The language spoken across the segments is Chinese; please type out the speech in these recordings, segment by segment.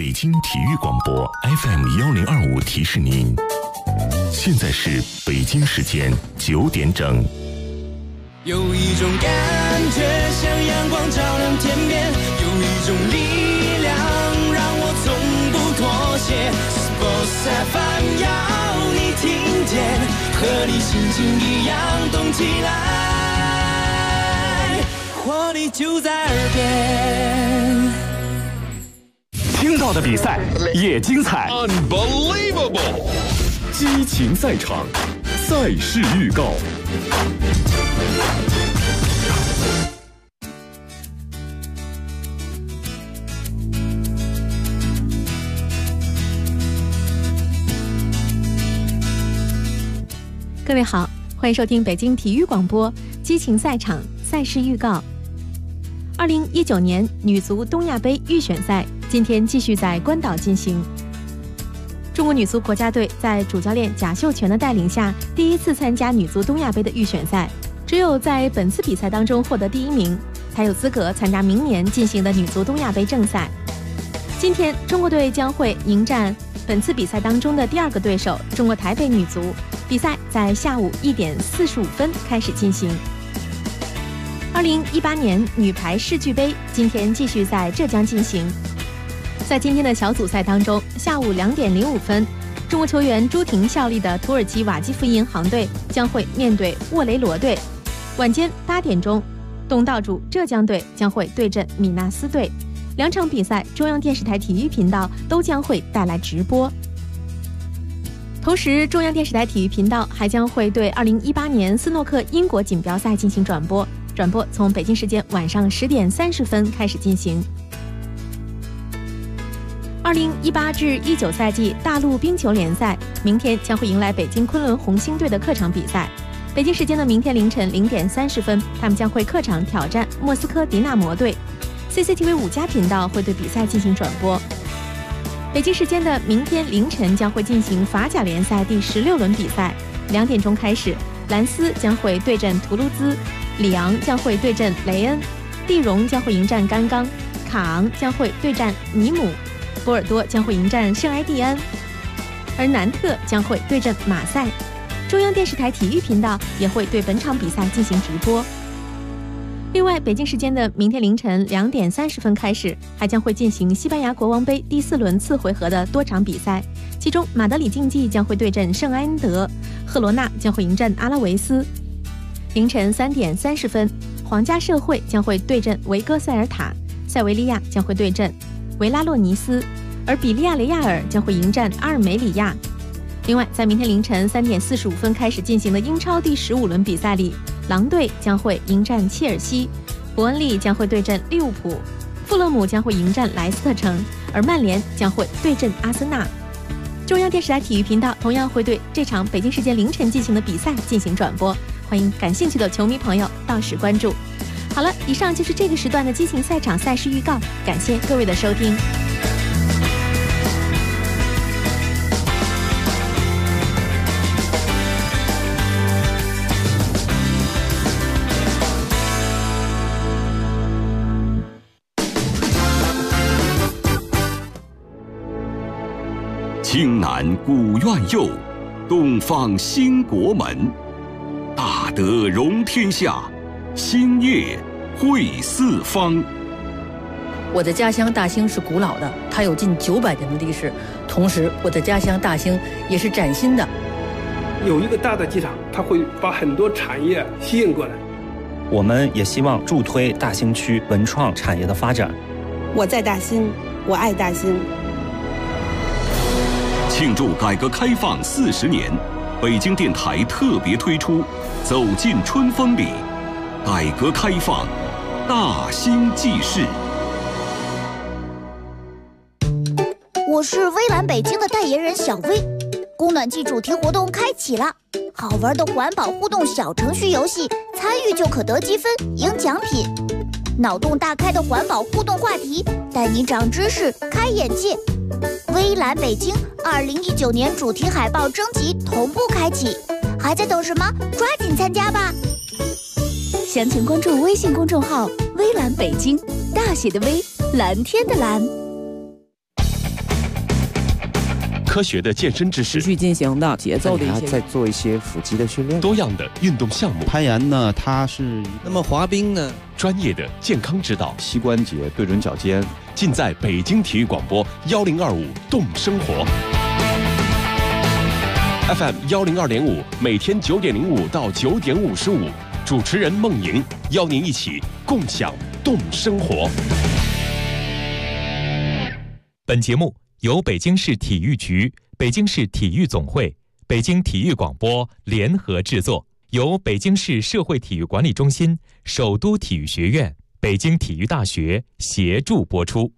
北京体育广播 FM1025提示您，现在是北京时间9点整。 有一种感觉像阳光照亮天边，有一种力量让我从不妥协。Sports FM 要你听见，和你心情一样动起来，活力就在耳边。 听到的比赛也精彩 ，Unbelievable！ 激情赛场，赛事预告。 各位好，欢迎收听北京体育广播激情赛场赛事预告。2019年女足东亚杯预选赛今天继续在关岛进行。中国女足国家队在主教练贾秀全的带领下，第一次参加女足东亚杯的预选赛。只有在本次比赛当中获得第1名，才有资格参加明年进行的女足东亚杯正赛。今天，中国队将会迎战本次比赛当中的第2个对手中国台北女足。比赛在下午1点45分开始进行。2018年女排世俱杯今天继续在浙江进行。在今天的小组赛当中，下午2点05分，中国球员朱婷效力的土耳其瓦基弗银行队将会面对沃雷罗队。晚间8点钟，东道主浙江队将会对阵米纳斯队。2场比赛，中央电视台体育频道都将会带来直播。同时，中央电视台体育频道还将会对2018年斯诺克英国锦标赛进行转播，从北京时间晚上10点30分开始进行。2018至19赛季大陆冰球联赛明天将会迎来北京昆仑红星队的客场比赛。北京时间的明天凌晨0点30分，他们将会客场挑战莫斯科迪纳摩队。CCTV 5+频道会对比赛进行转播。北京时间的明天凌晨将会进行法甲联赛第16轮比赛，2点钟开始，兰斯将会对阵图卢兹，里昂将会对阵雷恩，蒂荣将会迎战甘刚，卡昂将会对战尼姆，波尔多将会迎战圣埃蒂安，而南特将会对阵马赛。中央电视台体育频道也会对本场比赛进行直播。另外，北京时间的明天凌晨2点30分开始，还将会进行西班牙国王杯第4轮次回合的多场比赛，其中马德里竞技将会对阵圣埃恩德，赫罗纳将会迎战阿拉维斯。凌晨3点30分，皇家社会将会对阵维戈塞尔塔，塞维利亚将会对阵维拉洛尼斯，而比利亚雷亚尔将会迎战阿尔梅里亚。另外，在明天凌晨3点45分开始进行的英超第15轮比赛里，狼队将会迎战切尔西，伯恩利将会对阵利物浦，富勒姆将会迎战莱斯特城，而曼联将会对阵阿森纳。中央电视台体育频道同样会对这场北京时间凌晨进行的比赛进行转播，欢迎感兴趣的球迷朋友到时关注。好了，以上就是这个时段的激情赛场赛事预告，感谢各位的收听。 青南古院右，东方兴国门。大德容天下，兴业惠四方。 我的家乡大兴是古老的，它有近900年的历史。同时，我的家乡大兴也是崭新的。 有一个大的机场，它会把很多产业吸引过来。 我们也希望助推大兴区文创产业的发展。 我在大兴，我爱大兴。 庆祝改革开放40年，北京电台特别推出《走进春风里》，改革开放，大兴记事。 我是微蓝北京的代言人小薇，供暖季主题活动开启了，好玩的环保互动小程序游戏，参与就可得积分、赢奖品。脑洞大开的环保互动话题，带你长知识、开眼界。微蓝北京2019年主题海报征集同步开启，还在等什么？抓紧参加吧！ 详情关注微信公众号“微蓝北京”，大写的微，蓝天的蓝。 科学的健身知识， 持续进行的节奏的一些， 再做一些腹肌的训练， 多样的运动项目。 攀岩呢，它是那么滑冰呢， 专业的健康指导， 膝关节对准脚尖， 尽在北京体育广播1025动生活 FM 102.5，每天9点05到9点55，主持人孟莹邀您一起共享动生活。 本节目由北京市体育局、北京市体育总会、北京体育广播联合制作，由北京市社会体育管理中心、首都体育学院、北京体育大学协助播出。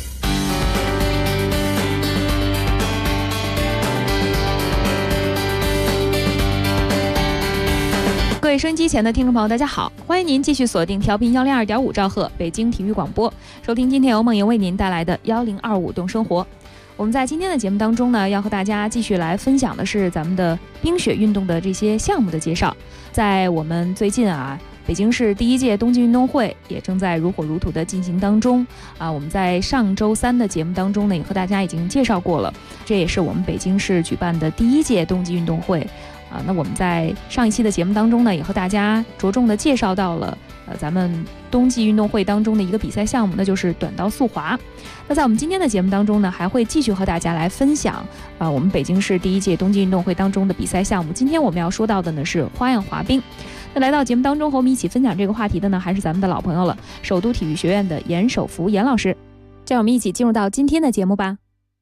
各位收音机前的听众朋友，大家好，欢迎您继续锁定调频102.5兆赫北京体育广播，收听今天由孟莹为您带来的1025动生活。我们在今天的节目当中呢，要和大家继续来分享的是咱们的冰雪运动的这些项目的介绍。在我们最近北京市第1届冬季运动会也正在如火如荼的进行当中我们在上周3的节目当中呢，也和大家已经介绍过了，这也是我们北京市举办的第1届冬季运动会。那我们在上一期的节目当中呢，也和大家着重的介绍到了咱们冬季运动会当中的一个比赛项目，那就是短道速滑。那在我们今天的节目当中呢，还会继续和大家来分享我们北京市第1届冬季运动会当中的比赛项目。今天我们要说到的呢是花样滑冰。那来到节目当中和我们一起分享这个话题的呢，还是咱们的老朋友了，首都体育学院的严守福严老师。这样我们一起进入到今天的节目吧。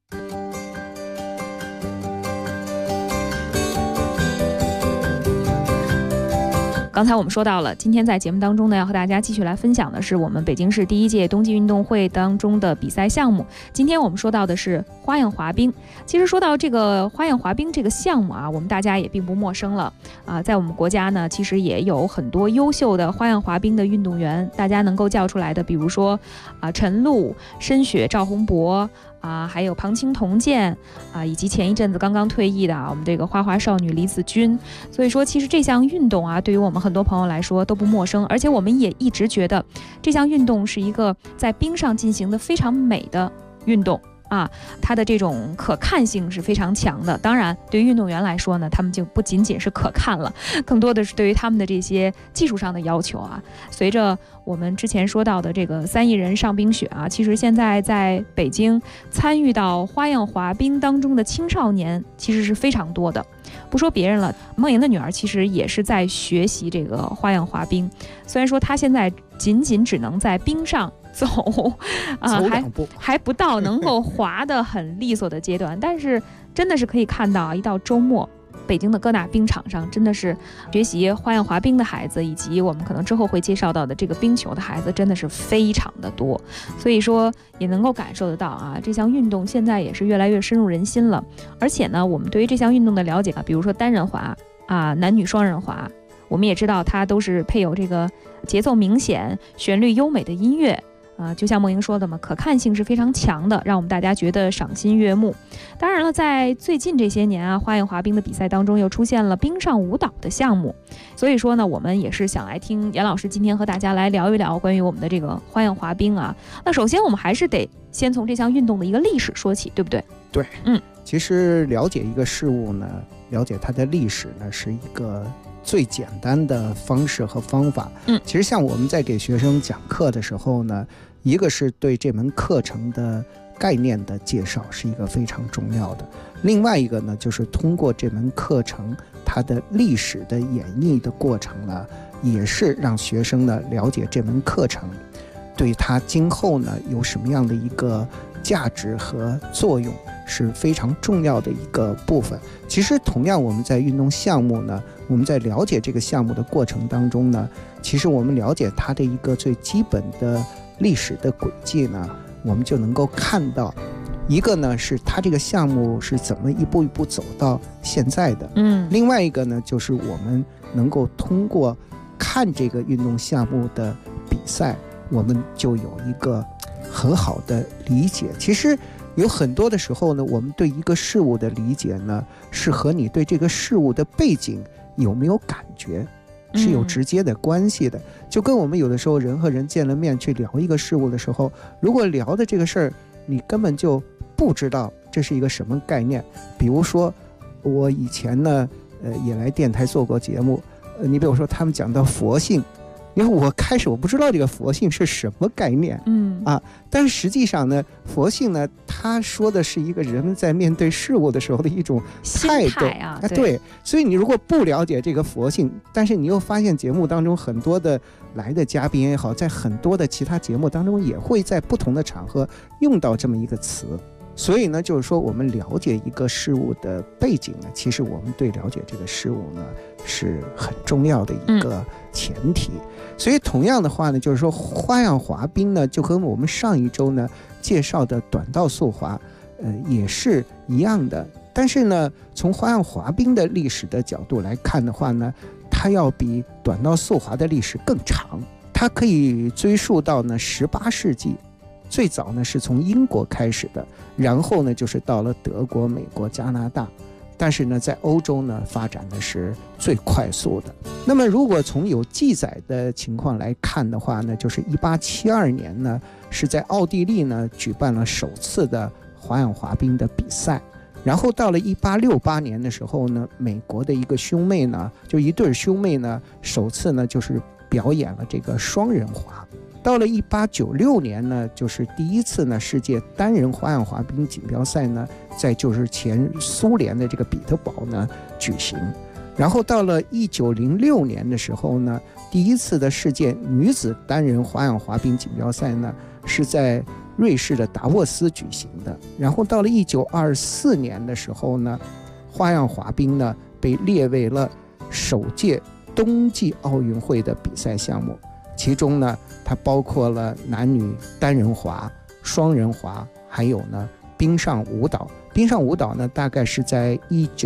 刚才我们说到了，今天在节目当中呢，要和大家继续来分享的是我们北京市第1届冬季运动会当中的比赛项目。今天我们说到的是花样滑冰。其实说到这个花样滑冰这个项目我们大家也并不陌生了在我们国家呢，其实也有很多优秀的花样滑冰的运动员，大家能够叫出来的，比如说陈露、申雪、赵宏博还有庞青铜剑以及前一阵子刚刚退役的我们这个花滑少女李子君。所以说其实这项运动对于我们很多朋友来说都不陌生，而且我们也一直觉得这项运动是一个在冰上进行的非常美的运动它的这种可看性是非常强的。当然对于运动员来说呢，他们就不仅仅是可看了，更多的是对于他们的这些技术上的要求随着我们之前说到的这个3亿人上冰雪其实现在在北京参与到花样滑冰当中的青少年其实是非常多的。不说别人了，孟莹的女儿其实也是在学习这个花样滑冰，虽然说她现在仅仅只能在冰上走还不到能够滑得很利索的阶段，但是真的是可以看到一到周末北京的各大冰场上真的是学习花样滑冰的孩子，以及我们可能之后会介绍到的这个冰球的孩子真的是非常的多。所以说也能够感受得到这项运动现在也是越来越深入人心了。而且呢，我们对于这项运动的了解比如说单人滑男女双人滑，我们也知道它都是配有这个节奏明显、旋律优美的音乐就像孟莹说的嘛，可看性是非常强的，让我们大家觉得赏心悦目。当然了，在最近这些年花样滑冰的比赛当中又出现了冰上舞蹈的项目，所以说呢，我们也是想来听严老师今天和大家来聊一聊关于我们的这个花样滑冰那首先我们还是得先从这项运动的一个历史说起，对不对？ 对，其实了解一个事物呢，了解它的历史呢，是一个最简单的方式和方法。其实像我们在给学生讲课的时候呢，一个是对这门课程的概念的介绍是一个非常重要的，另外一个呢，就是通过这门课程它的历史的演绎的过程呢，也是让学生呢了解这门课程对他今后呢有什么样的一个价值和作用，是非常重要的一个部分。其实同样我们在运动项目呢，我们在了解这个项目的过程当中呢，其实我们了解它的一个最基本的历史的轨迹呢，我们就能够看到一个呢是它这个项目是怎么一步一步走到现在的，另外一个呢就是我们能够通过看这个运动项目的比赛，我们就有一个很好的理解。其实有很多的时候呢，我们对一个事物的理解呢，是和你对这个事物的背景有没有感觉是有直接的关系的。就跟我们有的时候人和人见了面去聊一个事物的时候，如果聊的这个事儿你根本就不知道这是一个什么概念？比如说，我以前呢，也来电台做过节目，你比如说他们讲到佛性，因为我开始我不知道这个佛性是什么概念，但是实际上呢，佛性呢，他说的是一个人们在面对事物的时候的一种态度啊， 对。所以你如果不了解这个佛性，但是你又发现节目当中很多的来的嘉宾也好，在很多的其他节目当中也会在不同的场合用到这么一个词。所以呢，就是说我们了解一个事物的背景呢，其实我们对了解这个事物呢是很重要的一个前提。所以同样的话呢，就是说花样滑冰呢，就跟我们上一周呢介绍的短道速滑，也是一样的。但是呢，从花样滑冰的历史的角度来看的话呢，它要比短道速滑的历史更长，它可以追溯到呢18世纪。最早呢是从英国开始的，然后呢就是到了德国、美国、加拿大，但是呢在欧洲呢发展的是最快速的。那么如果从有记载的情况来看的话呢，就是1872年呢是在奥地利呢举办了首次的花样滑冰的比赛，然后到了1868年的时候呢，美国的一个兄妹呢，就一对兄妹呢，首次呢就是表演了这个双人滑。到了1896年呢，就是第一次呢世界单人花样滑冰锦标赛呢，在就是前苏联的这个彼得堡呢举行。然后到了1906年的时候呢，第一次的世界女子单人花样滑冰锦标赛呢是在瑞士的达沃斯举行的。然后到了1924年的时候呢，花样滑冰呢被列为了首届冬季奥运会的比赛项目。其中呢，它包括了男女单人滑、双人滑，还有呢冰上舞蹈。冰上舞蹈呢，大概是在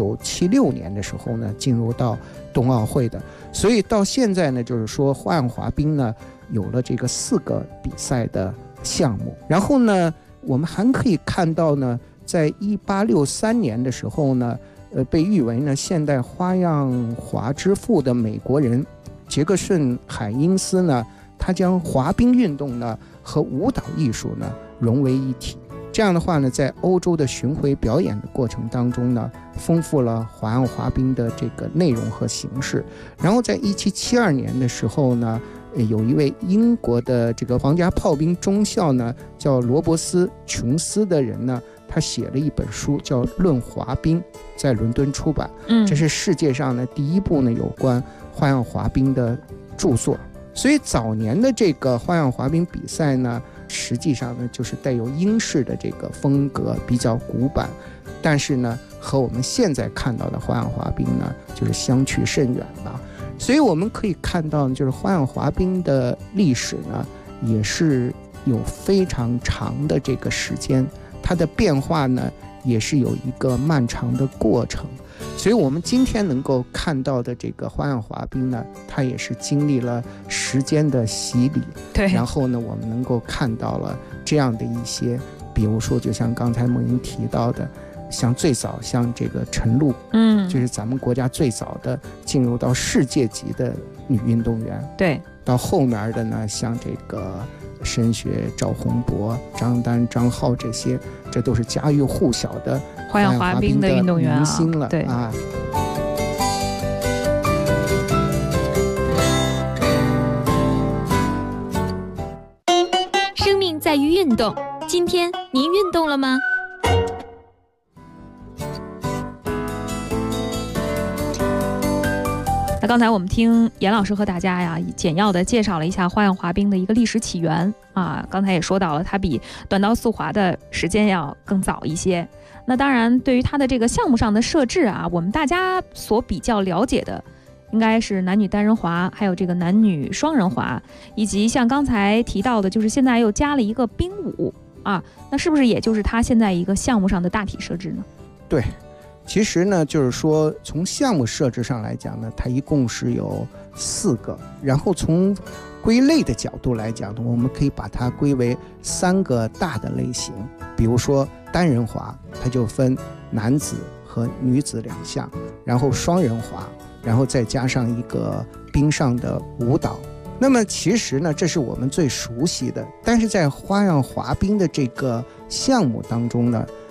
1976年的时候呢进入到冬奥会的。所以到现在呢，就是说花样滑冰呢有了这个4个比赛的项目。然后呢，我们还可以看到呢，在1863年的时候呢，被誉为呢现代花样滑之父的美国人杰克逊·海因斯呢，他将滑冰运动呢和舞蹈艺术呢融为一体。这样的话呢，在欧洲的巡回表演的过程当中呢，丰富了花样滑冰的这个内容和形式。然后在1772年的时候呢，有一位英国的这个皇家炮兵中校呢，叫罗伯斯·琼斯的人呢，他写了一本书叫《论滑冰》，在伦敦出版。这是世界上呢第一部呢有关花样滑冰的著作。所以早年的这个花样滑冰比赛呢，实际上呢就是带有英式的这个风格，比较古板，但是呢和我们现在看到的花样滑冰呢就是相去甚远了。所以我们可以看到，就是花样滑冰的历史呢也是有非常长的这个时间，它的变化呢也是有一个漫长的过程。所以我们今天能够看到的这个花样滑冰呢，它也是经历了时间的洗礼。 对， 然后呢，我们能够看到了这样的一些，比如说，就像刚才梦莹提到的，像最早像这个陈露，就是咱们国家最早的进入到世界级的女运动员。 对， 到后面的呢，像这个申雪、赵宏博、张丹、张浩这些，这都是家喻户晓的花样滑冰的运动员明星了。 对啊。 生命在于运动，今天您运动了吗？那刚才我们听严老师和大家呀简要的介绍了一下花样滑冰的一个历史起源啊，刚才也说到了它比短道速滑的时间要更早一些。那当然对于它的这个项目上的设置啊，我们大家所比较了解的应该是男女单人滑，还有这个男女双人滑，以及像刚才提到的就是现在又加了一个冰舞啊，那是不是也就是它现在一个项目上的大体设置呢？ 对，其实呢，就是说从项目设置上来讲呢，它一共是有4个，然后从归类的角度来讲呢，我们可以把它归为3个大的类型。比如说单人滑，它就分男子和女子2项，然后双人滑，然后再加上一个冰上的舞蹈。那么其实呢，这是我们最熟悉的，但是在花样滑冰的这个项目当中呢，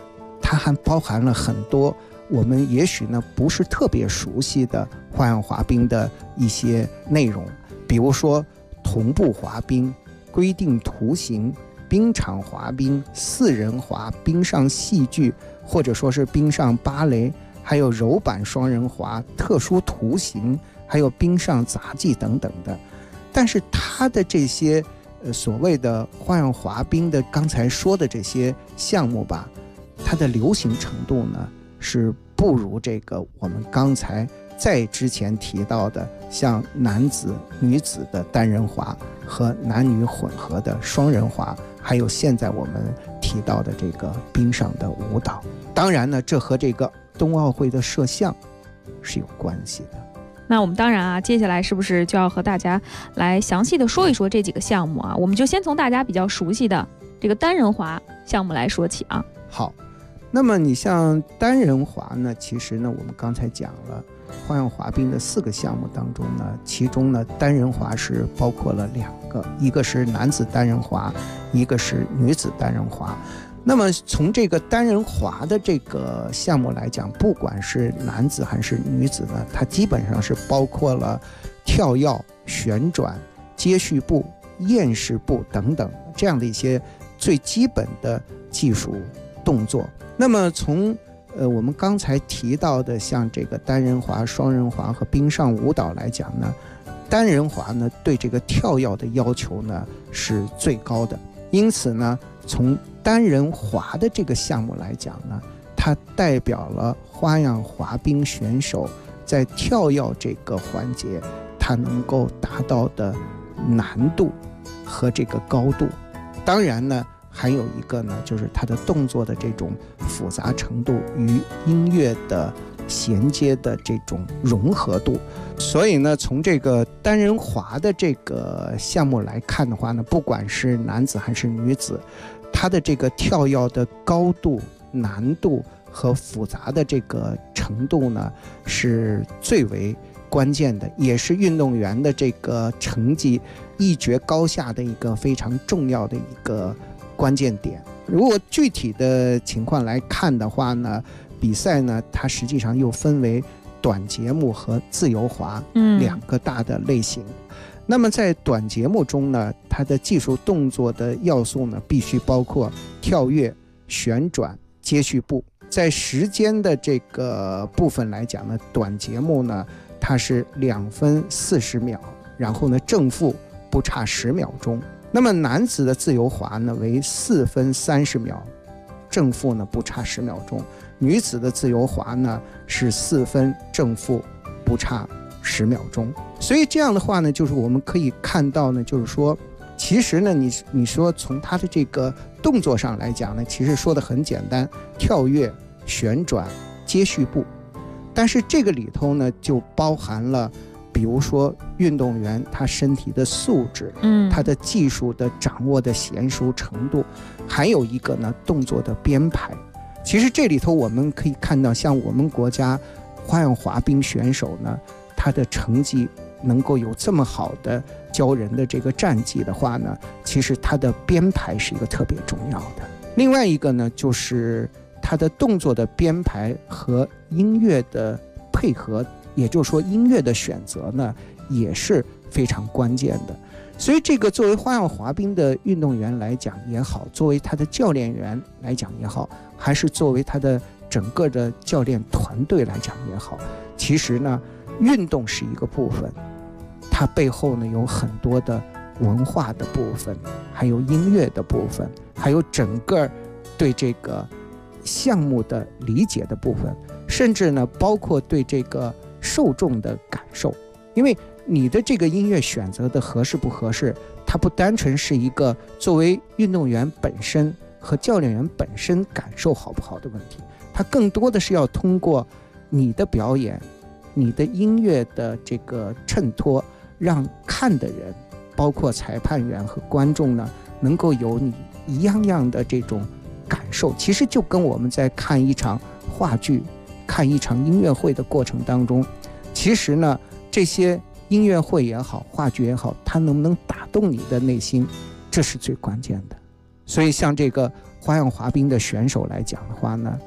它还包含了很多我们也许呢不是特别熟悉的花样滑冰的一些内容，比如说同步滑冰、规定图形、冰场滑冰、4人滑、冰上戏剧，或者说是冰上芭蕾，还有柔板双人滑、特殊图形，还有冰上杂技等等的。但是它的这些所谓的花样滑冰的刚才说的这些项目吧，它的流行程度呢是不如这个我们刚才在之前提到的像男子女子的单人滑和男女混合的双人滑，还有现在我们提到的这个冰上的舞蹈。当然呢，这和这个冬奥会的摄像是有关系的。 那我们当然啊，接下来是不是就要和大家来详细的说一说这几个项目啊？我们就先从大家比较熟悉的这个单人滑项目来说起啊。 好，那么你像单人滑呢，其实呢我们刚才讲了花样滑冰的4个项目当中呢，其中呢单人滑是包括了2个，一个是男子单人滑，一个是女子单人滑。那么从这个单人滑的这个项目来讲，不管是男子还是女子呢，它基本上是包括了跳跃、旋转、接续步、燕式步等等这样的一些最基本的技术动作。那么从我们刚才提到的像这个单人滑、双人滑和冰上舞蹈来讲呢，单人滑呢对这个跳跃的要求呢是最高的，因此呢从单人滑的这个项目来讲呢，它代表了花样滑冰选手在跳跃这个环节它能够达到的难度和这个高度。当然呢还有一个呢，就是它的动作的这种复杂程度与音乐的衔接的这种融合度。所以呢，从这个单人滑的这个项目来看的话呢，不管是男子还是女子，它的这个跳跃的高度、难度和复杂的这个程度呢，是最为关键的，也是运动员的这个成绩一决高下的一个非常重要的一个关键点。如果具体的情况来看的话呢，比赛呢它实际上又分为短节目和自由滑2个大的类型。那么在短节目中呢，它的技术动作的要素呢必须包括跳跃、旋转、接续步。在时间的这个部分来讲呢，短节目呢它是2分40秒，然后呢正负不差10秒钟。那么男子的自由滑呢为4分30秒，正负呢不差10秒钟。女子的自由滑呢是4分正负不差10秒钟。所以这样的话呢，就是我们可以看到呢，就是说其实呢你说从它的这个动作上来讲呢，其实说的很简单，跳跃、旋转、接续步。但是这个里头呢就包含了比如说运动员他身体的素质，他的技术的掌握的娴熟程度，还有一个呢动作的编排。其实这里头我们可以看到，像我们国家花样滑冰选手呢，他的成绩能够有这么好的骄人的这个战绩的话呢，其实他的编排是一个特别重要的。另外一个呢，就是他的动作的编排和音乐的配合，也就是说音乐的选择呢也是非常关键的。所以这个作为花样滑冰的运动员来讲也好，作为他的教练员来讲也好，还是作为他的整个的教练团队来讲也好，其实呢运动是一个部分，它背后呢有很多的文化的部分，还有音乐的部分，还有整个对这个项目的理解的部分，甚至呢包括对这个受众的感受。因为你的这个音乐选择的合适不合适，它不单纯是一个作为运动员本身和教练员本身感受好不好的问题，它更多的是要通过你的表演、你的音乐的这个衬托，让看的人包括裁判员和观众呢能够有你一样样的这种感受。其实就跟我们在看一场话剧、看一场音乐会的过程当中，其实呢这些音乐会也好，话剧也好，它能不能打动你的内心，这是最关键的。所以像这个花样滑冰的选手来讲的话呢，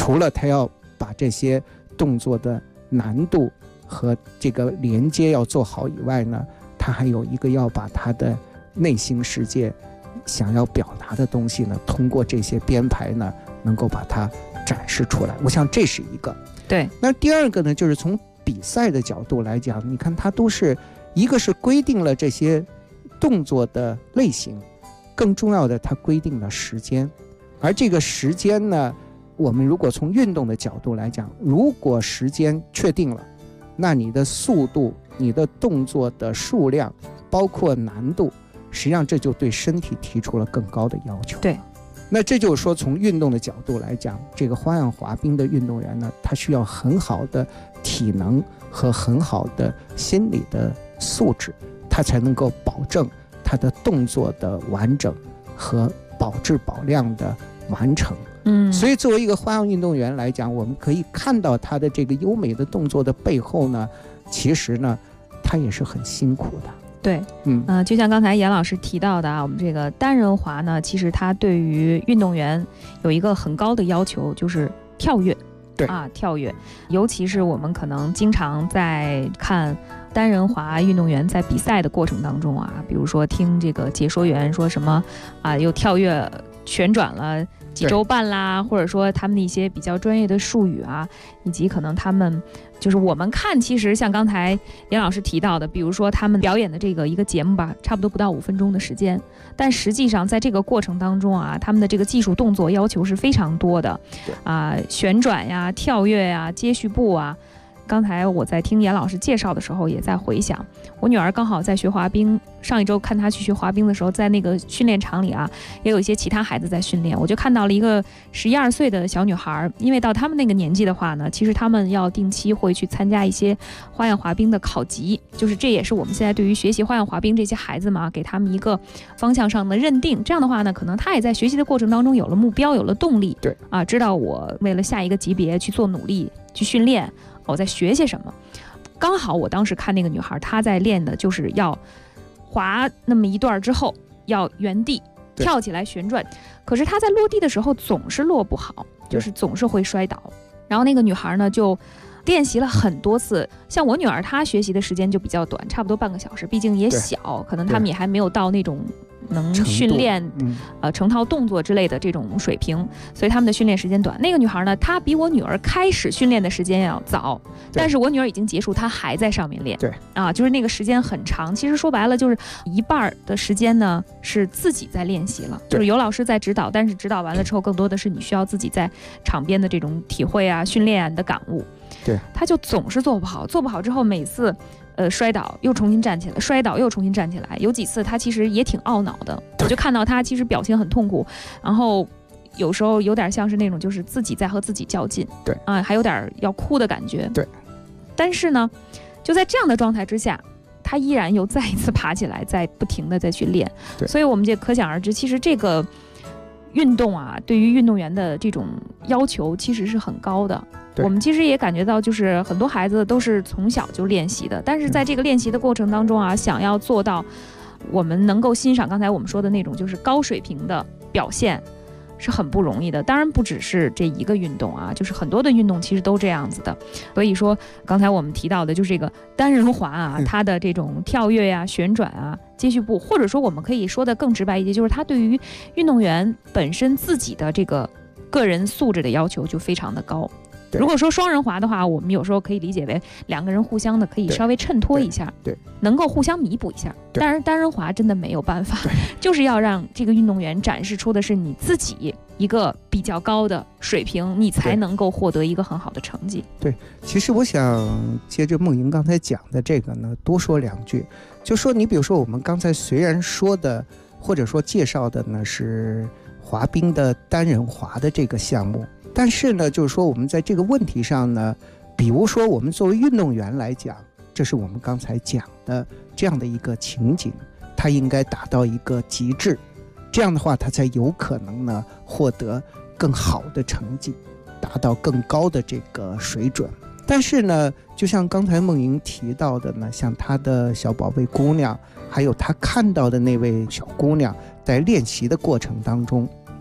除了他要把这些动作的难度和这个连接要做好以外呢，他还有一个要把他的内心世界想要表达的东西呢，通过这些编排呢，能够把它展示出来。我想这是一个。 对。 那第二个呢，就是从比赛的角度来讲，你看它都是一个是规定了这些动作的类型，更重要的它规定了时间。而这个时间呢，我们如果从运动的角度来讲，如果时间确定了，那你的速度、你的动作的数量，包括难度，实际上这就对身体提出了更高的要求。 对。 那这就是说，从运动的角度来讲，这个花样滑冰的运动员呢，他需要很好的体能和很好的心理的素质，他才能够保证他的动作的完整和保质保量的完成。所以作为一个花样运动员来讲，我们可以看到他的这个优美的动作的背后呢，其实呢，他也是很辛苦的。 对，就像刚才严老师提到的啊，我们这个单人滑呢，其实它对于运动员有一个很高的要求，就是跳跃。 对啊，跳跃，尤其是我们可能经常在看单人滑运动员在比赛的过程当中啊，比如说听这个解说员说什么啊，又跳跃旋转了几周半啦，或者说他们的一些比较专业的术语啊，以及可能他们就是我们看，其实像刚才严老师提到的，比如说他们表演的这个一个节目吧，差不多不到5分钟的时间，但实际上在这个过程当中啊，他们的这个技术动作要求是非常多的啊，旋转呀、跳跃呀、接续步啊。刚才我在听严老师介绍的时候，也在回想，我女儿刚好在学滑冰，上一周看她去学滑冰的时候，在那个训练场里啊，也有一些其他孩子在训练，我就看到了一个11、12岁的小女孩，因为到他们那个年纪的话呢，其实他们要定期会去参加一些花样滑冰的考级，就是这也是我们现在对于学习花样滑冰这些孩子嘛，给他们一个方向上的认定。这样的话呢，可能他也在学习的过程当中有了目标，有了动力， 对啊， 知道我为了下一个级别去做努力，去训练。我在学些什么？刚好我当时看那个女孩，她在练的就是要滑那么一段之后，要原地跳起来旋转。可是她在落地的时候总是落不好，就是总是会摔倒。然后那个女孩呢，就练习了很多次。像我女儿，她学习的时间就比较短，差不多半个小时，毕竟也小，可能他们也还没有到那种能训练成套动作之类的这种水平，所以他们的训练时间短。那个女孩呢，她比我女儿开始训练的时间要早，但是我女儿已经结束，她还在上面练。 对啊，就是那个时间很长。其实说白了，就是一半的时间呢是自己在练习了，就是有老师在指导，但是指导完了之后，更多的是你需要自己在场边的这种体会啊、训练啊你的感悟。 对， 她就总是做不好，做不好之后每次。摔倒又重新站起来，摔倒又重新站起来。有几次他其实也挺懊恼的，我就看到他其实表情很痛苦，然后有时候有点像是那种就是自己在和自己较劲， 对啊，还有点要哭的感觉。 对， 但是呢，就在这样的状态之下，他依然又再一次爬起来，再不停的再去练。 对， 所以我们就可想而知，其实这个运动啊，对于运动员的这种要求其实是很高的。我们其实也感觉到，就是很多孩子都是从小就练习的，但是在这个练习的过程当中啊，想要做到我们能够欣赏刚才我们说的那种就是高水平的表现，是很不容易的。当然不只是这一个运动啊，就是很多的运动其实都这样子的。所以说刚才我们提到的就是这个单人滑啊，它的这种跳跃啊、旋转啊、接续步，或者说我们可以说的更直白一些，就是它对于运动员本身自己的这个个人素质的要求就非常的高。如果说双人滑的话，我们有时候可以理解为两个人互相的可以稍微衬托一下， 对， 能够互相弥补一下。但是单人滑真的没有办法，就是要让这个运动员展示出的是你自己一个比较高的水平，你才能够获得一个很好的成绩。 对，其实我想接着梦莹刚才讲的这个呢，多说两句，就说你比如说我们刚才虽然说的或者说介绍的呢是滑冰的单人滑的这个项目。但是呢，就是说我们在这个问题上呢，比如说我们作为运动员来讲，这是我们刚才讲的这样的一个情景，它应该达到一个极致，这样的话它才有可能呢获得更好的成绩，达到更高的这个水准。但是呢，就像刚才梦莹提到的呢，像她的小宝贝姑娘，还有她看到的那位小姑娘在练习的过程当中，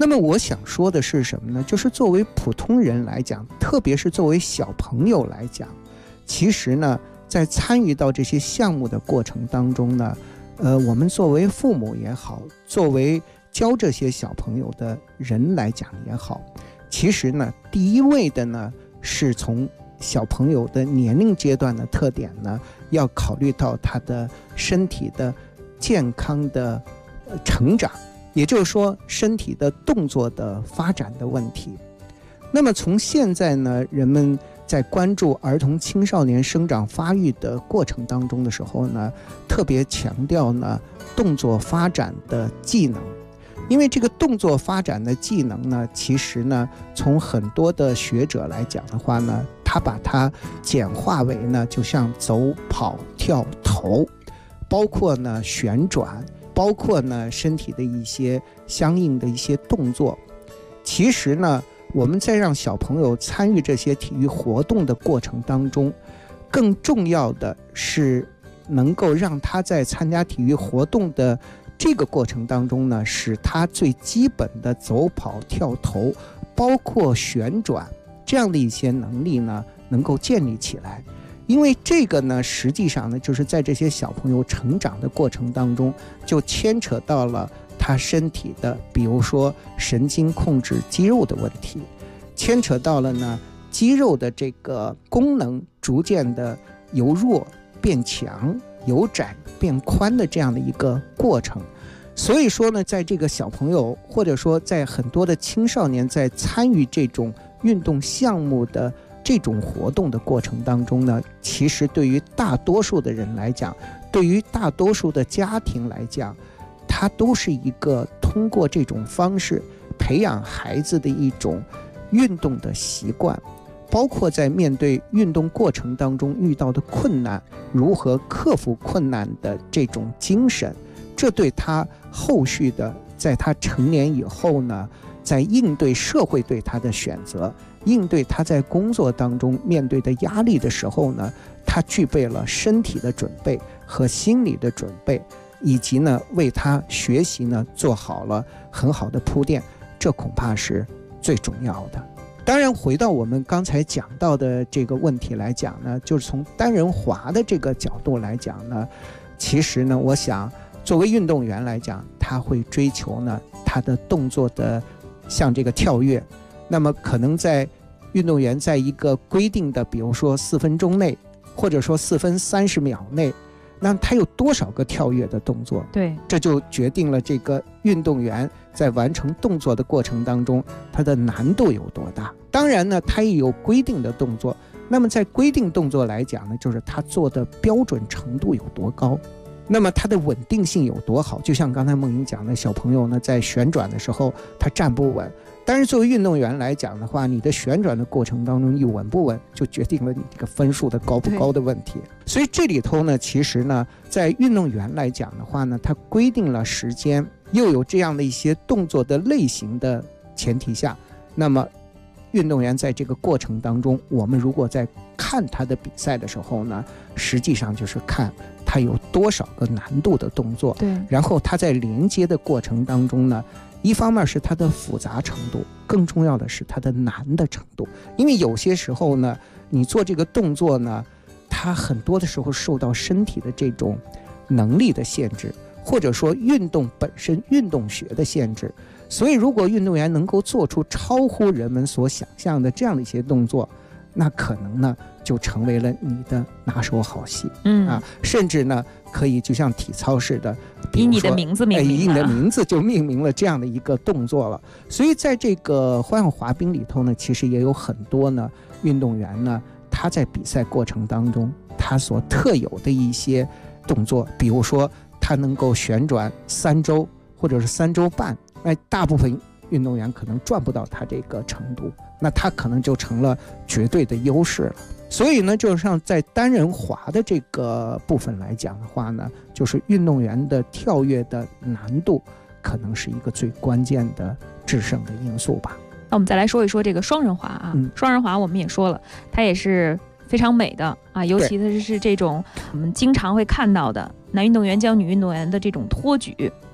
那么我想说的是什么呢？就是作为普通人来讲，特别是作为小朋友来讲，其实呢，在参与到这些项目的过程当中呢，我们作为父母也好，作为教这些小朋友的人来讲也好，其实呢，第一位的呢，是从小朋友的年龄阶段的特点呢，要考虑到他的身体的健康的成长，也就是说身体的动作的发展的问题。那么从现在呢，人们在关注儿童青少年生长发育的过程当中的时候呢，特别强调呢动作发展的技能。因为这个动作发展的技能呢，其实呢，从很多的学者来讲的话呢，他把它简化为呢，就像走、跑、跳、投，包括呢旋转，包括呢身体的一些相应的一些动作。其实呢，我们在让小朋友参与这些体育活动的过程当中，更重要的是能够让他在参加体育活动的这个过程当中呢，使他最基本的走、跑、跳、投，包括旋转这样的一些能力呢，能够建立起来。因为这个呢，实际上呢，就是在这些小朋友成长的过程当中，就牵扯到了他身体的，比如说神经控制肌肉的问题，牵扯到了呢肌肉的这个功能逐渐的由弱变强，由窄变宽的这样的一个过程。所以说呢，在这个小朋友或者说在很多的青少年在参与这种运动项目的这种活动的过程当中呢，其实对于大多数的人来讲，对于大多数的家庭来讲，它都是一个通过这种方式培养孩子的一种运动的习惯，包括在面对运动过程当中遇到的困难，如何克服困难的这种精神，这对他后续的在他成年以后呢，在应对社会对他的选择，应对他在工作当中面对的压力的时候呢，他具备了身体的准备和心理的准备，以及呢为他学习呢做好了很好的铺垫，这恐怕是最重要的。当然回到我们刚才讲到的这个问题来讲呢，就是从单人滑的这个角度来讲呢，其实呢，我想作为运动员来讲，他会追求呢他的动作的像这个跳跃，那么可能在运动员在一个规定的比如说4分钟内，或者说4分30秒内，那他有多少个跳跃的动作， 对， 这就决定了这个运动员在完成动作的过程当中他的难度有多大。当然呢，他也有规定的动作，那么在规定动作来讲呢，就是他做的标准程度有多高，那么它的稳定性有多好。就像刚才梦莹讲的，小朋友呢在旋转的时候他站不稳，但是作为运动员来讲的话，你的旋转的过程当中你稳不稳，就决定了你这个分数的高不高的问题。所以这里头呢，其实呢在运动员来讲的话呢，它规定了时间，又有这样的一些动作的类型的前提下，那么运动员在这个过程当中，我们如果在看他的比赛的时候呢，实际上就是看他有多少个难度的动作， 对， 然后他在连接的过程当中呢，一方面是它的复杂程度，更重要的是它的难的程度。因为有些时候呢，你做这个动作呢，它很多的时候受到身体的这种能力的限制，或者说运动本身运动学的限制。所以如果运动员能够做出超乎人们所想象的这样的一些动作，那可能呢就成为了你的拿手好戏，甚至呢可以就像体操似的， 以你的名字命名， 以你的名字就命名了这样的一个动作了。所以在这个花样滑冰里头呢，其实也有很多呢运动员呢，他在比赛过程当中他所特有的一些动作，比如说他能够旋转3周或者是3周半，大部分运动员可能赚不到他这个程度，那他可能就成了绝对的优势了。所以呢，就是像在单人滑的这个部分来讲的话呢，就是运动员的跳跃的难度可能是一个最关键的制胜的因素吧。 那我们再来说一说这个双人滑啊，双人滑我们也说了，它也是非常美的啊，尤其是这种我们经常会看到的男运动员教女运动员的这种托举。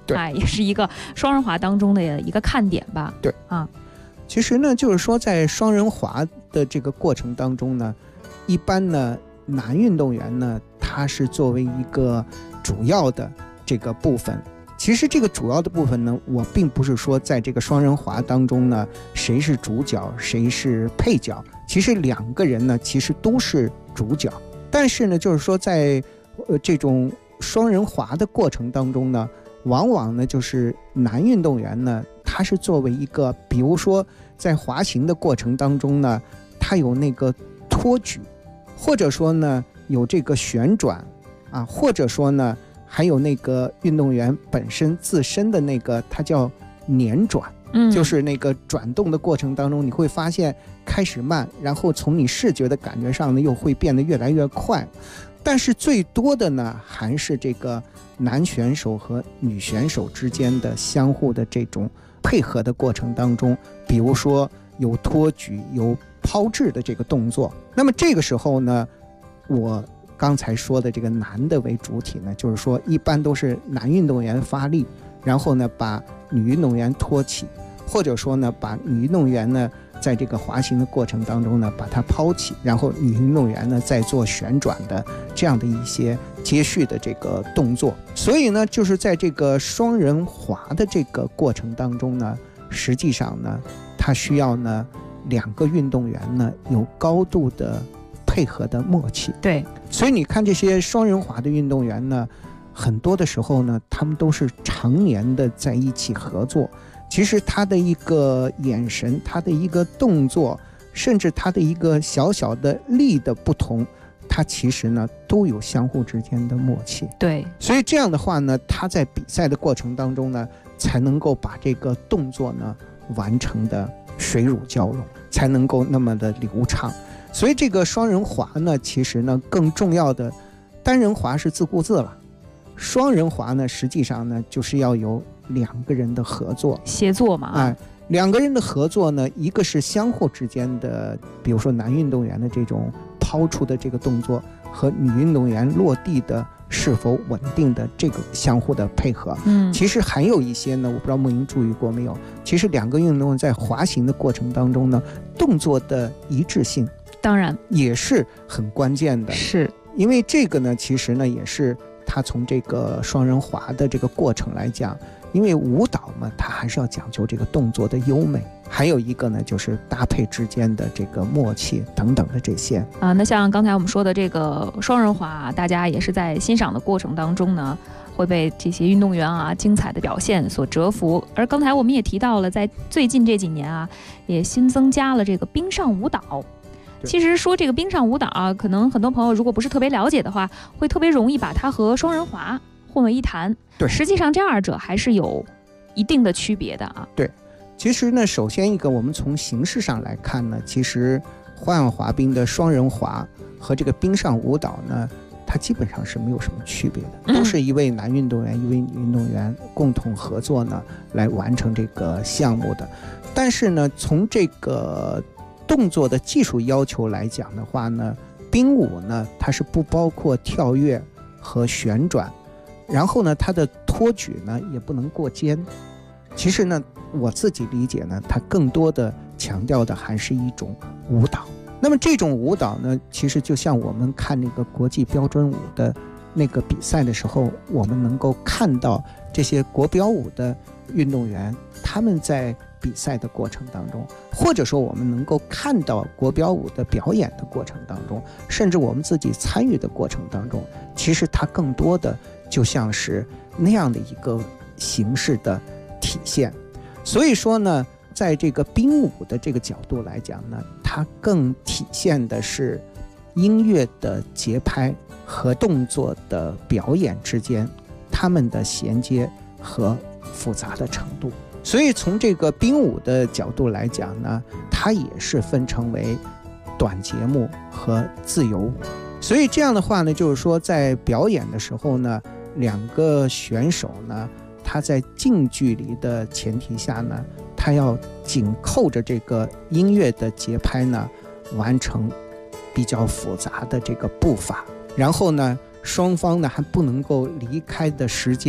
对， 也是一个双人滑当中的一个看点吧。 对啊， 其实呢，就是说在双人滑的这个过程当中呢，一般呢男运动员呢，他是作为一个主要的这个部分。其实这个主要的部分呢，我并不是说在这个双人滑当中呢，谁是主角，谁是配角。其实两个人呢，其实都是主角。但是呢，就是说在这种双人滑的过程当中呢，往往呢就是男运动员呢，他是作为一个，比如说在滑行的过程当中呢，他有那个托举，或者说呢有这个旋转啊，或者说呢还有那个运动员本身自身的那个，它叫捻转，就是那个转动的过程当中，你会发现开始慢，然后从你视觉的感觉上呢，又会变得越来越快。但是最多的呢，还是这个男选手和女选手之间的相互的这种配合的过程当中，比如说有托举、有抛掷的这个动作。那么这个时候呢，我刚才说的这个男的为主体呢，就是说一般都是男运动员发力，然后呢把女运动员托起，或者说呢把女运动员呢在这个滑行的过程当中呢把它抛起，然后女运动员呢再做旋转的这样的一些接续的这个动作。所以呢就是在这个双人滑的这个过程当中呢，实际上呢它需要呢两个运动员呢有高度的配合的默契。 对， 所以你看这些双人滑的运动员呢，很多的时候呢他们都是常年的在一起合作。其实他的一个眼神，他的一个动作，甚至他的一个小小的力的不同，他其实呢都有相互之间的默契。 对， 所以这样的话呢，他在比赛的过程当中呢，才能够把这个动作呢完成的水乳交融，才能够那么的流畅。所以这个双人滑呢，其实呢更重要的，单人滑是自顾自了，双人滑呢实际上呢就是要有两个人的合作协作嘛。 两个人的合作呢，一个是相互之间的，比如说男运动员的这种抛出的这个动作和女运动员落地的是否稳定的这个相互的配合。其实还有一些呢，我不知道梦莹注意过没有，其实两个运动员在滑行的过程当中呢，动作的一致性当然也是很关键的。 是因为这个呢，其实呢也是他从这个双人滑的这个过程来讲，因为舞蹈嘛，它还是要讲究这个动作的优美，还有一个呢就是搭配之间的这个默契等等的这些啊。那像刚才我们说的这个双人滑，大家也是在欣赏的过程当中呢，会被这些运动员啊精彩的表现所折服。而刚才我们也提到了，在最近这几年啊，也新增加了这个冰上舞蹈。其实说这个冰上舞蹈啊，可能很多朋友如果不是特别了解的话，会特别容易把它和双人滑混为一谈。 对， 实际上这二者还是有一定的区别的啊。 对，其实呢，首先一个我们从形式上来看呢，其实花样滑冰的双人滑和这个冰上舞蹈呢，它基本上是没有什么区别的，都是一位男运动员一位女运动员共同合作呢来完成这个项目的。但是呢，从这个动作的技术要求来讲的话呢，冰舞呢它是不包括跳跃和旋转，然后呢它的托举呢也不能过肩。其实呢我自己理解呢，它更多的强调的还是一种舞蹈。那么这种舞蹈呢，其实就像我们看那个国际标准舞的那个比赛的时候，我们能够看到这些国标舞的运动员，他们在比赛的过程当中，或者说我们能够看到国标舞的表演的过程当中，甚至我们自己参与的过程当中，其实它更多的就像是那样的一个形式的体现。所以说呢，在这个冰舞的这个角度来讲呢，它更体现的是音乐的节拍和动作的表演之间它们的衔接和复杂的程度。所以从这个冰舞的角度来讲呢，它也是分成为短节目和自由舞。所以这样的话呢，就是说在表演的时候呢，两个选手呢，他在近距离的前提下呢，他要紧扣着这个音乐的节拍呢，完成比较复杂的这个步伐。然后呢，双方呢还不能够离开的时间，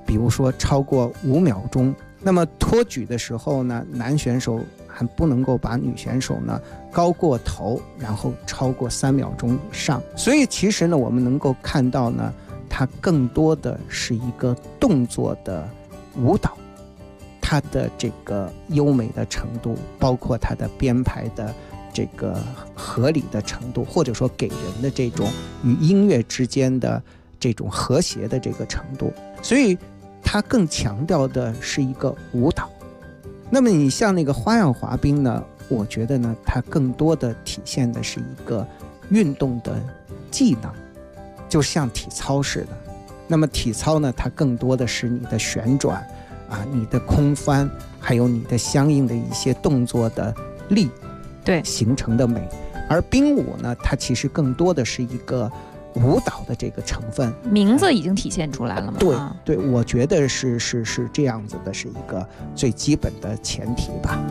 比如说超过5秒钟。那么托举的时候呢，男选手还不能够把女选手呢高过头，然后超过3秒钟以上。所以其实呢，我们能够看到呢，它更多的是一个动作的舞蹈，它的这个优美的程度，包括它的编排的这个合理的程度，或者说给人的这种与音乐之间的这种和谐的这个程度，所以它更强调的是一个舞蹈。那么你像那个花样滑冰呢，我觉得呢，它更多的体现的是一个运动的技能，就像体操似的。那么体操呢，它更多的是你的旋转啊，你的空翻，还有你的相应的一些动作的力， 对， 形成的美。而冰舞呢，它其实更多的是一个舞蹈的这个成分， 名字已经体现出来了嘛？ 对，我觉得是这样子的，是一个最基本的前提吧。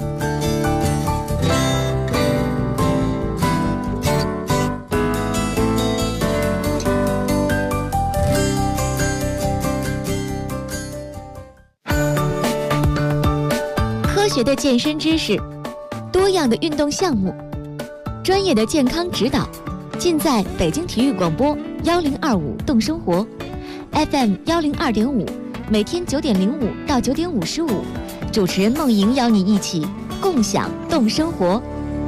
科学的健身知识，多样的运动项目，专业的健康指导，尽在北京体育广播1025动生活 FM 102.5，每天9点05到9点55，主持人梦莹邀你一起共享动生活。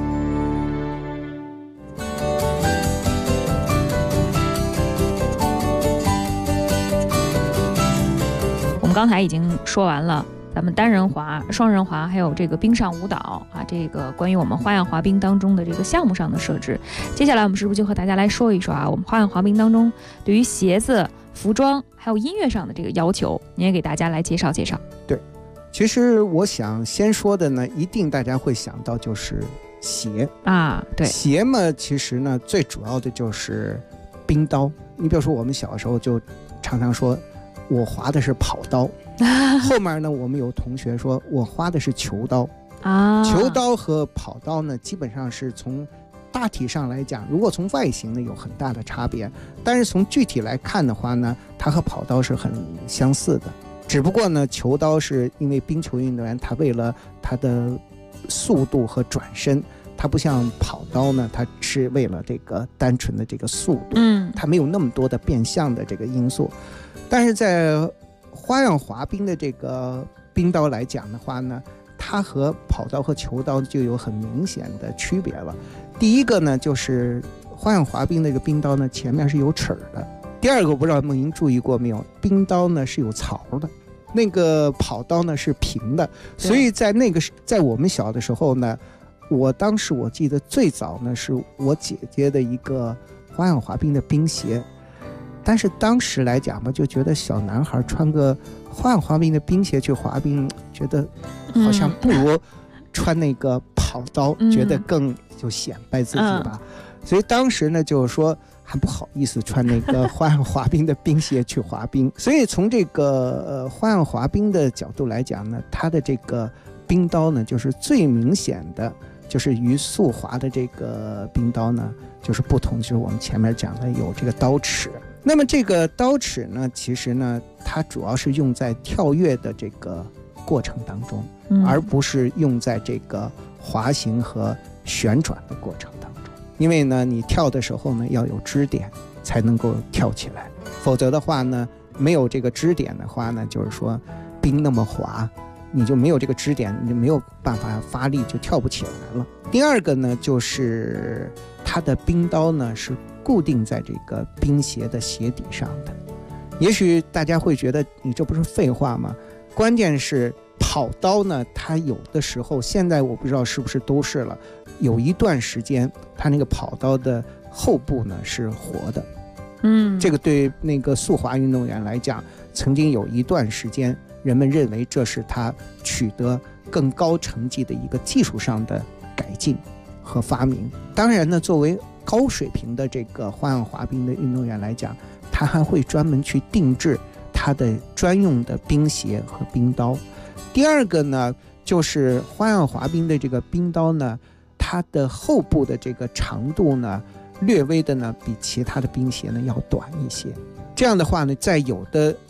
我们刚才已经说完了咱们单人滑、双人滑，还有这个冰上舞蹈啊，这个关于我们花样滑冰当中的这个项目上的设置。接下来我们是不是就和大家来说一说啊，我们花样滑冰当中对于鞋子、服装还有音乐上的这个要求，你也给大家来介绍介绍。 对，其实我想先说的呢，一定大家会想到就是鞋啊，对， 鞋嘛，其实呢最主要的就是冰刀。你比如说我们小时候就常常说我滑的是跑刀，后面呢我们有同学说我滑的是球刀啊。球刀和跑刀呢基本上是从大体上来讲，如果从外形呢有很大的差别，但是从具体来看的话呢，它和跑刀是很相似的。只不过呢，球刀是因为冰球运动员他为了他的速度和转身，它不像跑刀呢，它是为了这个单纯的这个速度，它没有那么多的变相的这个因素。但是在花样滑冰的这个冰刀来讲的话呢，它和跑刀和球刀就有很明显的区别了。第一个呢，就是花样滑冰的这个冰刀呢，前面是有齿的。第二个，我不知道梦莹注意过没有，冰刀呢是有槽的，那个跑刀呢是平的。所以在我们小的时候呢，当时我记得最早呢是我姐姐的一个花样滑冰的冰鞋。但是当时来讲吧，就觉得小男孩穿个花样滑冰的冰鞋去滑冰，觉得好像不如穿那个跑刀，觉得更就显摆自己吧。所以当时呢，就是说还不好意思穿那个花样滑冰的冰鞋去滑冰。所以从这个花样滑冰的角度来讲呢，它的这个冰刀呢，就是最明显的，就是与速滑的这个冰刀呢，就是不同，就是我们前面讲的有这个刀齿。那么这个刀齿呢，其实呢，它主要是用在跳跃的这个过程当中，而不是用在这个滑行和旋转的过程当中。因为呢，你跳的时候呢，要有支点才能够跳起来，否则的话呢，没有这个支点的话呢，就是说冰那么滑，你就没有这个支点，你就没有办法发力，就跳不起来了。第二个呢，就是它的冰刀呢是固定在这个冰鞋的鞋底上的。也许大家会觉得你这不是废话吗？关键是跑刀呢，它有的时候，现在我不知道是不是都是了，有一段时间它那个跑刀的后部呢是活的。这个对那个速滑运动员来讲，曾经有一段时间人们认为这是他取得更高成绩的一个技术上的改进和发明。当然呢，作为高水平的这个花样滑冰的运动员来讲，他还会专门去定制他的专用的冰鞋和冰刀。第二个呢，就是花样滑冰的这个冰刀呢，它的后部的这个长度呢，略微的呢比其他的冰鞋呢要短一些。这样的话呢，在有的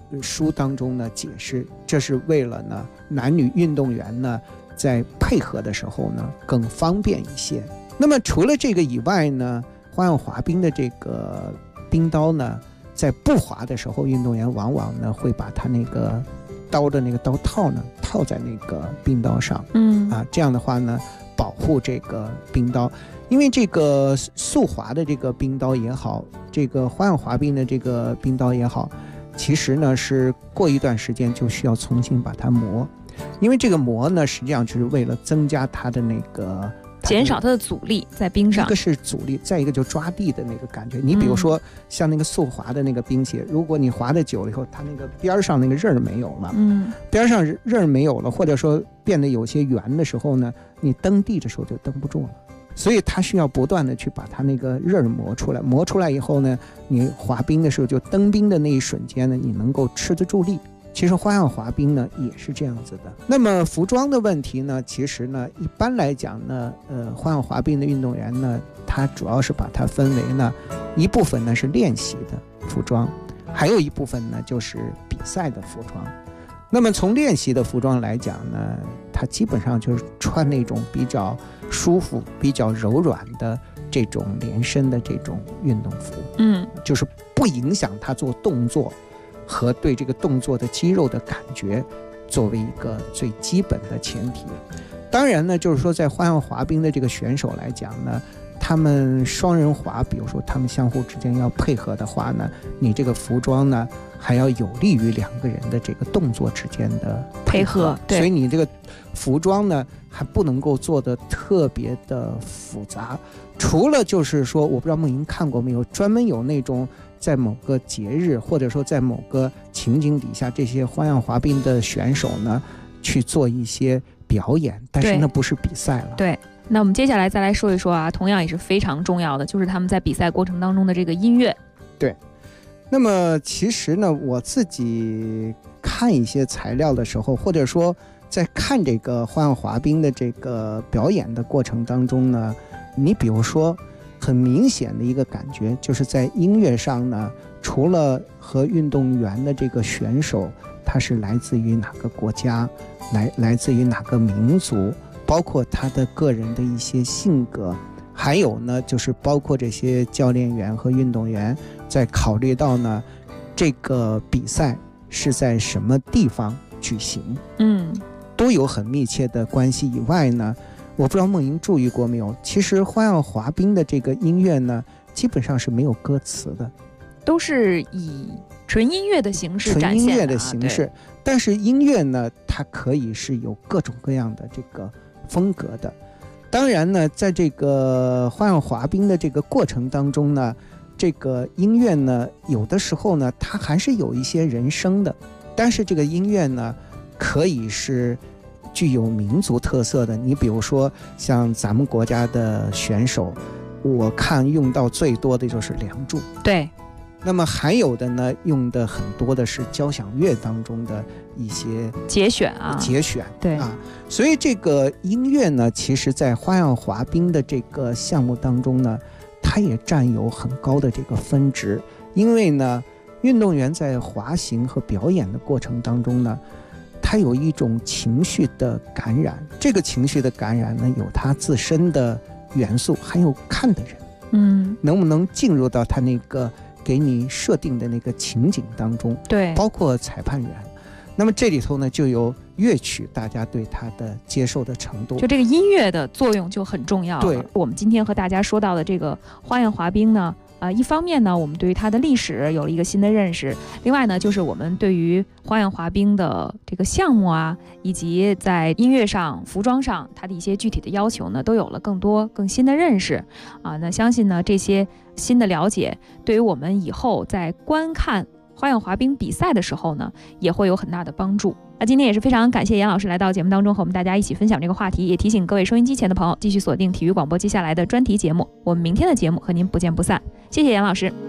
书当中呢解释，这是为了呢男女运动员呢在配合的时候呢更方便一些。那么除了这个以外呢，花样滑冰的这个冰刀呢，在不滑的时候，运动员往往呢会把他那个刀的那个刀套呢套在那个冰刀上，这样的话呢保护这个冰刀。因为这个速滑的这个冰刀也好，这个花样滑冰的这个冰刀也好，其实呢是过一段时间就需要重新把它磨，因为这个磨呢实际上就是为了增加它的那个减少它的阻力在冰上。 一个是阻力，再一个就抓地的那个感觉。你比如说像那个速滑的那个冰鞋，如果你滑的久了以后，它那个边上那个刃没有了，边上刃没有了，或者说变得有些圆的时候呢，你蹬地的时候就蹬不住了。所以它需要不断的去把它那个刃磨出来，磨出来以后呢，你滑冰的时候就蹬冰的那一瞬间呢，你能够吃得住力。其实花样滑冰呢也是这样子的。那么服装的问题呢，其实呢一般来讲呢，花样滑冰的运动员呢，他主要是把它分为呢一部分呢是练习的服装，还有一部分呢就是比赛的服装。那么从练习的服装来讲呢，它基本上就是穿那种比较舒服、比较柔软的这种连身的这种运动服，就是不影响他做动作和对这个动作的肌肉的感觉，作为一个最基本的前提。当然呢，就是说在花样滑冰的这个选手来讲呢，他们双人滑，比如说他们相互之间要配合的话呢，你这个服装呢还要有利于两个人的这个动作之间的配合，所以你这个服装呢还不能够做得特别的复杂。除了就是说，我不知道梦莹看过没有，专门有那种在某个节日或者说在某个情景底下，这些花样滑冰的选手呢去做一些表演，但是那不是比赛了。 对，那我们接下来再来说一说啊，同样也是非常重要的，就是他们在比赛过程当中的这个音乐。 对，那么其实呢，我自己看一些材料的时候，或者说在看这个花样滑冰的这个表演的过程当中呢，你比如说很明显的一个感觉，就是在音乐上呢，除了和运动员的这个选手他是来自于哪个国家，来自于哪个民族，包括他的个人的一些性格，还有呢就是包括这些教练员和运动员在考虑到呢这个比赛是在什么地方举行，都有很密切的关系。以外呢，我不知道梦莹注意过没有，其实花样滑冰的这个音乐呢基本上是没有歌词的， 都是以纯音乐的形式展现的，纯音乐的形式。 但是音乐呢它可以是有各种各样的这个风格的。当然呢，在这个花样滑冰的这个过程当中呢，这个音乐呢有的时候呢它还是有一些人声的，但是这个音乐呢可以是具有民族特色的。你比如说像咱们国家的选手，我看用到最多的就是梁祝， 对， 那么还有的呢用的很多的是交响乐当中的一些节选， 对啊，所以这个音乐呢其实在花样滑冰的这个项目当中呢，它也占有很高的这个分值。因为呢运动员在滑行和表演的过程当中呢，他有一种情绪的感染，这个情绪的感染呢有他自身的元素，还有看的人能不能进入到他那个给你设定的那个情景当中， 对， 包括裁判员。那么这里头呢就有乐曲大家对它的接受的程度， 就这个音乐的作用就很重要了。 对， 我们今天和大家说到的这个花样滑冰呢，一方面呢我们对于它的历史有了一个新的认识，另外呢就是我们对于花样滑冰的这个项目啊，以及在音乐上、服装上它的一些具体的要求呢，都有了更多更新的认识啊。那相信呢这些新的了解对于我们以后在观看花样滑冰比赛的时候呢，也会有很大的帮助。那今天也是非常感谢严老师来到节目当中和我们大家一起分享这个话题，也提醒各位收音机前的朋友继续锁定体育广播接下来的专题节目，我们明天的节目和您不见不散。谢谢严老师。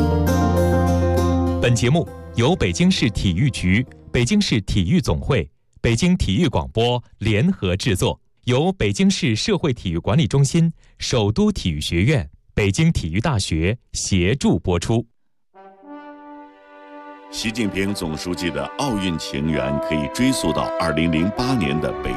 本节目由北京市体育局、北京市体育总会、 北京体育广播联合制作，由北京市社会体育管理中心、首都体育学院、北京体育大学协助播出。 习近平总书记的奥运情缘可以追溯到2008年的北